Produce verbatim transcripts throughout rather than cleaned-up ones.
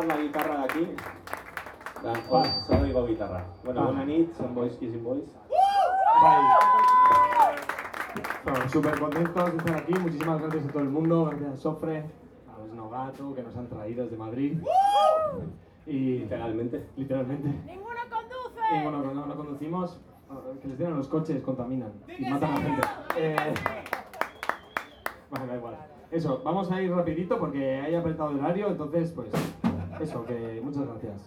quitar la guitarra de aquí. Oh, solo digo guitarra. Bueno, ah. Buena nit, son boys kissing boys. Bueno, súper contentos de estar aquí. Muchísimas gracias a todo el mundo. Gracias a Sofre, a los Nogato, que nos han traído desde Madrid. Y literalmente. Literalmente. ¡Ninguno conduce! Y bueno, no, no conducimos. Que les tiran los coches, contaminan y matan a la gente. Eh... Bueno, da igual. Eso, vamos a ir rapidito porque hay apretado el horario, entonces, pues, eso, que muchas gracias.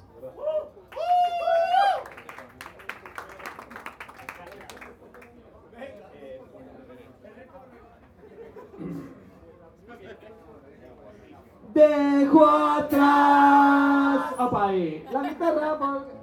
Dejo atrás. Opa, ahí. La guitarra. Por...